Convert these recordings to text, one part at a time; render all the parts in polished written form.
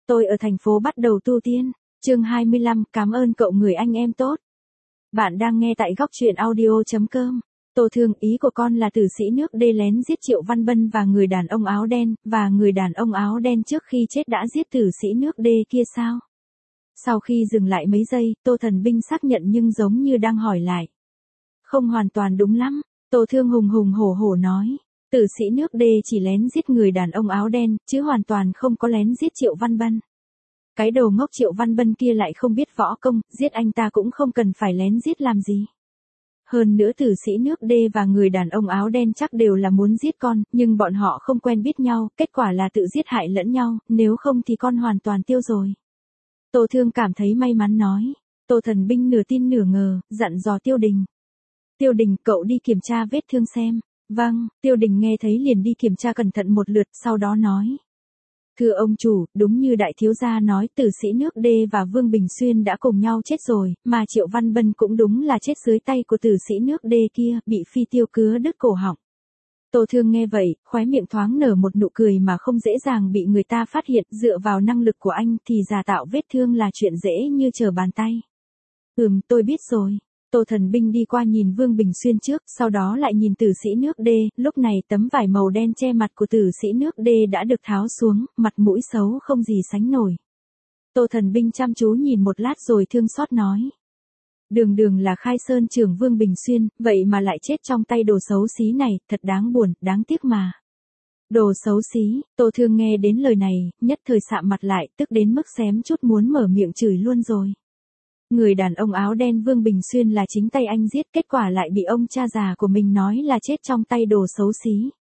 Tôi ở thành phố bắt đầu tu tiên. Chương 25, cảm ơn cậu người anh em tốt. Bạn đang nghe tại góc truyện audio.com. Tô Thương, ý của con là tử sĩ nước D lén giết Triệu Văn Bân và người đàn ông áo đen, và người đàn ông áo đen trước khi chết đã giết tử sĩ nước D kia sao? Sau khi dừng lại mấy giây, Tô Thần Binh xác nhận nhưng giống như đang hỏi lại. Không hoàn toàn đúng lắm, Tô Thương hùng hùng hổ hổ nói. Tử sĩ nước D chỉ lén giết người đàn ông áo đen, chứ hoàn toàn không có lén giết Triệu Văn Bân. Cái đồ ngốc Triệu Văn Bân kia lại không biết võ công, giết anh ta cũng không cần phải lén giết làm gì. Hơn nữa tử sĩ nước D và người đàn ông áo đen chắc đều là muốn giết con, nhưng bọn họ không quen biết nhau, kết quả là tự giết hại lẫn nhau, nếu không thì con hoàn toàn tiêu rồi. Tô Thương cảm thấy may mắn nói. Tô Thần Binh nửa tin nửa ngờ, dặn dò Tiêu Đình. Tiêu Đình, cậu đi kiểm tra vết thương xem. Vâng, Tiêu Đình nghe thấy liền đi kiểm tra cẩn thận một lượt, sau đó nói. Thưa ông chủ, đúng như đại thiếu gia nói, tử sĩ nước D và Vương Bình Xuyên đã cùng nhau chết rồi, mà Triệu Văn Bân cũng đúng là chết dưới tay của tử sĩ nước D kia, bị phi tiêu cứa đứt cổ họng. Tô Thương nghe vậy, khóe miệng thoáng nở một nụ cười mà không dễ dàng bị người ta phát hiện, dựa vào năng lực của anh thì giả tạo vết thương là chuyện dễ như trở bàn tay. Tôi biết rồi. Tô Thần Binh đi qua nhìn Vương Bình Xuyên trước, sau đó lại nhìn tử sĩ nước D, lúc này tấm vải màu đen che mặt của tử sĩ nước D đã được tháo xuống, mặt mũi xấu không gì sánh nổi. Tô Thần Binh chăm chú nhìn một lát rồi thương xót nói. Đường là Khai Sơn trưởng Vương Bình Xuyên, vậy mà lại chết trong tay đồ xấu xí này, thật đáng buồn, đáng tiếc mà. Đồ xấu xí, Tô Thương nghe đến lời này, nhất thời sạm mặt lại, tức đến mức xém chút muốn mở miệng chửi luôn rồi. Người đàn ông áo đen Vương Bình Xuyên là chính tay anh giết, kết quả lại bị ông cha già của mình nói là chết trong tay đồ xấu xí.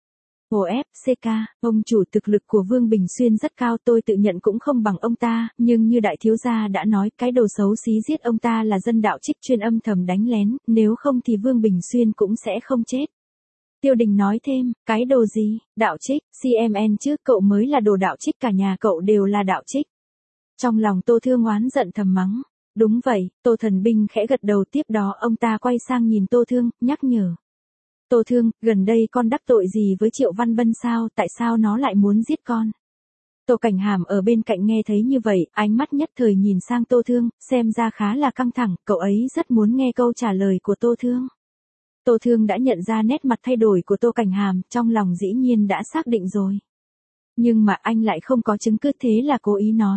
OFCK, ông chủ, thực lực của Vương Bình Xuyên rất cao, tôi tự nhận cũng không bằng ông ta, nhưng như đại thiếu gia đã nói, cái đồ xấu xí giết ông ta là dân đạo trích chuyên âm thầm đánh lén, nếu không thì Vương Bình Xuyên cũng sẽ không chết. Tiêu Đình nói thêm, cái đồ gì, đạo trích, CMN chứ, cậu mới là đồ đạo trích, cả nhà cậu đều là đạo trích. Trong lòng Tô Thương oán giận thầm mắng. Đúng vậy, Tô Thần Binh khẽ gật đầu, tiếp đó ông ta quay sang nhìn Tô Thương, nhắc nhở. Tô Thương, gần đây con đắc tội gì với Triệu Văn Bân sao, tại sao nó lại muốn giết con? Tô Cảnh Hàm ở bên cạnh nghe thấy như vậy, ánh mắt nhất thời nhìn sang Tô Thương, xem ra khá là căng thẳng, cậu ấy rất muốn nghe câu trả lời của Tô Thương. Tô Thương đã nhận ra nét mặt thay đổi của Tô Cảnh Hàm, trong lòng dĩ nhiên đã xác định rồi. Nhưng mà anh lại không có chứng cứ, thế là cố ý nói.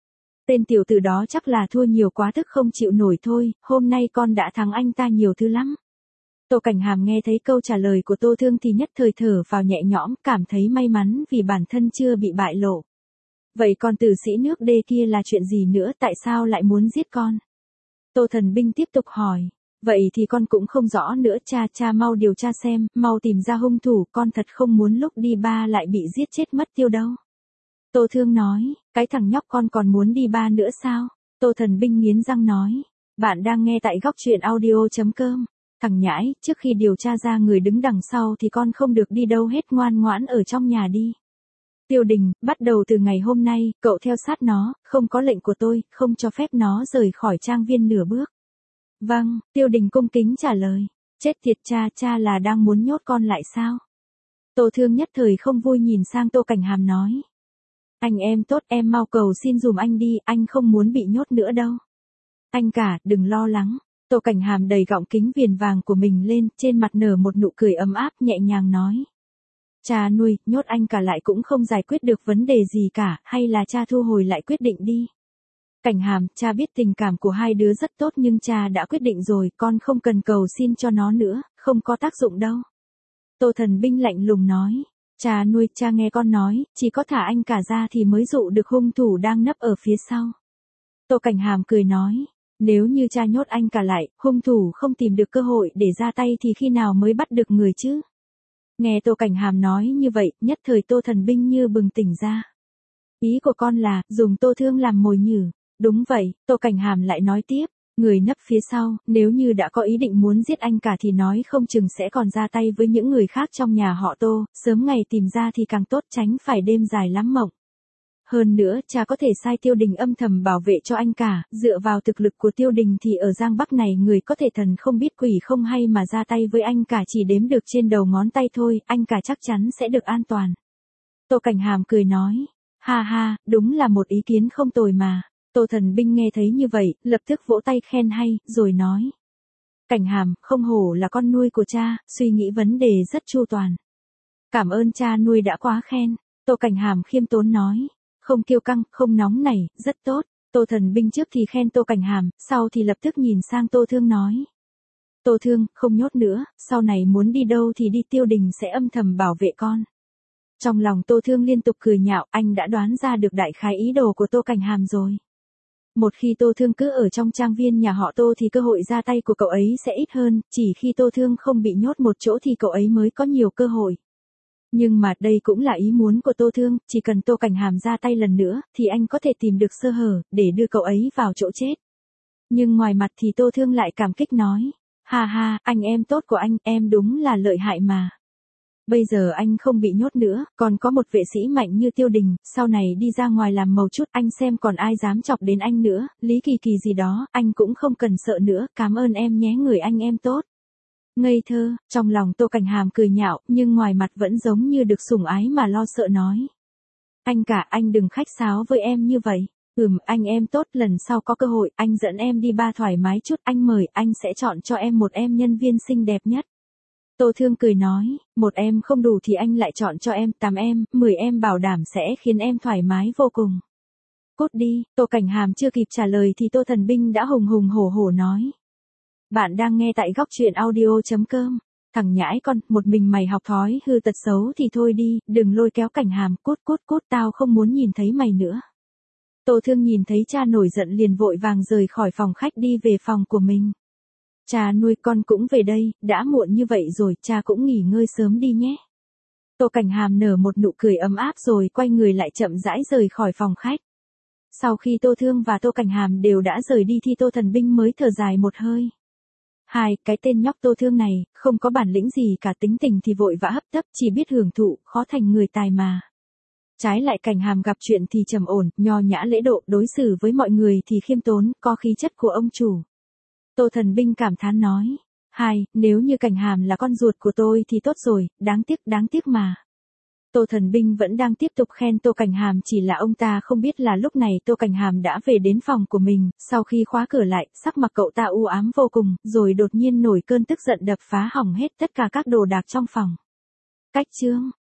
Tên tiểu tử đó chắc là thua nhiều quá thức không chịu nổi thôi, hôm nay con đã thắng anh ta nhiều thứ lắm. Tô Cảnh Hàm nghe thấy câu trả lời của Tô Thương thì nhất thời thở vào nhẹ nhõm, cảm thấy may mắn vì bản thân chưa bị bại lộ. Vậy còn tử sĩ nước D kia là chuyện gì nữa, tại sao lại muốn giết con? Tô Thần Binh tiếp tục hỏi. Vậy thì con cũng không rõ nữa, cha mau điều tra xem, mau tìm ra hung thủ, con thật không muốn lúc đi ba lại bị giết chết mất tiêu đâu. Tô Thương nói, cái thằng nhóc con còn muốn đi ba nữa sao? Tô Thần Binh nghiến răng nói. Bạn đang nghe tại góc truyện audio.com. Thằng nhãi, trước khi điều tra ra người đứng đằng sau thì con không được đi đâu hết, ngoan ngoãn ở trong nhà đi. Tiêu Đình, bắt đầu từ ngày hôm nay, cậu theo sát nó, không có lệnh của tôi, không cho phép nó rời khỏi trang viên nửa bước. Vâng, Tiêu Đình cung kính trả lời. Chết tiệt, cha là đang muốn nhốt con lại sao? Tô Thương nhất thời không vui nhìn sang Tô Cảnh Hàm nói. Anh em tốt, em mau cầu xin dùm anh đi, anh không muốn bị nhốt nữa đâu. Anh cả, đừng lo lắng. Tô Cảnh Hàm đầy gọng kính viền vàng của mình lên, trên mặt nở một nụ cười ấm áp, nhẹ nhàng nói. Cha nuôi, nhốt anh cả lại cũng không giải quyết được vấn đề gì cả, hay là cha thu hồi lại quyết định đi. Cảnh Hàm, cha biết tình cảm của hai đứa rất tốt nhưng cha đã quyết định rồi, con không cần cầu xin cho nó nữa, không có tác dụng đâu. Tô Thần Binh lạnh lùng nói. Cha nuôi, cha nghe con nói, chỉ có thả anh cả ra thì mới dụ được hung thủ đang nấp ở phía sau. Tô Cảnh Hàm cười nói. Nếu như cha nhốt anh cả lại, hung thủ không tìm được cơ hội để ra tay thì khi nào mới bắt được người chứ? Nghe Tô Cảnh Hàm nói như vậy, nhất thời Tô Thần Binh như bừng tỉnh ra. Ý của con là, dùng Tô Thương làm mồi nhử. Đúng vậy, Tô Cảnh Hàm lại nói tiếp. Người nấp phía sau, nếu như đã có ý định muốn giết anh cả thì nói không chừng sẽ còn ra tay với những người khác trong nhà họ Tô, sớm ngày tìm ra thì càng tốt, tránh phải đêm dài lắm mộng. Hơn nữa, cha có thể sai Tiêu Đình âm thầm bảo vệ cho anh cả, dựa vào thực lực của Tiêu Đình thì ở Giang Bắc này người có thể thần không biết quỷ không hay mà ra tay với anh cả chỉ đếm được trên đầu ngón tay thôi, anh cả chắc chắn sẽ được an toàn. Tô Cảnh Hàm cười nói. Ha ha, đúng là một ý kiến không tồi mà. Tô Thần Binh nghe thấy như vậy, lập tức vỗ tay khen hay, rồi nói. Cảnh Hàm, không hổ là con nuôi của cha, suy nghĩ vấn đề rất chu toàn. Cảm ơn cha nuôi đã quá khen. Tô Cảnh Hàm khiêm tốn nói. Không kiêu căng, không nóng nảy, rất tốt. Tô Thần Binh trước thì khen Tô Cảnh Hàm, sau thì lập tức nhìn sang Tô Thương nói. Tô Thương, không nhốt nữa, sau này muốn đi đâu thì đi, Tiêu Đình sẽ âm thầm bảo vệ con. Trong lòng Tô Thương liên tục cười nhạo, anh đã đoán ra được đại khái ý đồ của Tô Cảnh Hàm rồi. Một khi Tô Thương cứ ở trong trang viên nhà họ Tô thì cơ hội ra tay của cậu ấy sẽ ít hơn, chỉ khi Tô Thương không bị nhốt một chỗ thì cậu ấy mới có nhiều cơ hội. Nhưng mà đây cũng là ý muốn của Tô Thương, chỉ cần Tô Cảnh Hàm ra tay lần nữa, thì anh có thể tìm được sơ hở, để đưa cậu ấy vào chỗ chết. Nhưng ngoài mặt thì Tô Thương lại cảm kích nói. Ha ha, anh em tốt của anh, em đúng là lợi hại mà. Bây giờ anh không bị nhốt nữa, còn có một vệ sĩ mạnh như Tiêu Đình, sau này đi ra ngoài làm màu chút, anh xem còn ai dám chọc đến anh nữa, Lý Kỳ Kỳ gì đó, anh cũng không cần sợ nữa, cảm ơn em nhé người anh em tốt. Ngây thơ, trong lòng Tô Cảnh Hàm cười nhạo, nhưng ngoài mặt vẫn giống như được sủng ái mà lo sợ nói. Anh cả, anh đừng khách sáo với em như vậy. Anh em tốt, lần sau có cơ hội, anh dẫn em đi bar thoải mái chút, anh mời, anh sẽ chọn cho em một em nhân viên xinh đẹp nhất. Tô Thương cười nói, một em không đủ thì anh lại chọn cho em 8 em, 10 em bảo đảm sẽ khiến em thoải mái vô cùng. Cút đi, Tô Cảnh Hàm chưa kịp trả lời thì Tô Thần Binh đã hùng hùng hổ hổ nói. Bạn đang nghe tại góc truyện audio.com. Thằng nhãi con, một mình mày học thói hư tật xấu thì thôi đi, đừng lôi kéo Cảnh Hàm, cút, tao không muốn nhìn thấy mày nữa. Tô Thương nhìn thấy cha nổi giận liền vội vàng rời khỏi phòng khách đi về phòng của mình. Cha nuôi, con cũng về đây, đã muộn như vậy rồi, cha cũng nghỉ ngơi sớm đi nhé. Tô Cảnh Hàm nở một nụ cười ấm áp rồi quay người lại chậm rãi rời khỏi phòng khách. Sau khi Tô Thương và Tô Cảnh Hàm đều đã rời đi thì Tô Thần Binh mới thở dài một hơi. Cái tên nhóc Tô Thương này, không có bản lĩnh gì cả, tính tình thì vội vã hấp tấp, chỉ biết hưởng thụ, khó thành người tài mà. Trái lại Cảnh Hàm gặp chuyện thì trầm ổn, nho nhã lễ độ, đối xử với mọi người thì khiêm tốn, có khí chất của ông chủ. Tô Thần Binh cảm thán nói. Nếu như Cảnh Hàm là con ruột của tôi thì tốt rồi, đáng tiếc mà. Tô Thần Binh vẫn đang tiếp tục khen Tô Cảnh Hàm, chỉ là ông ta không biết là lúc này Tô Cảnh Hàm đã về đến phòng của mình, sau khi khóa cửa lại, sắc mặt cậu ta u ám vô cùng, rồi đột nhiên nổi cơn tức giận đập phá hỏng hết tất cả các đồ đạc trong phòng. Cách chương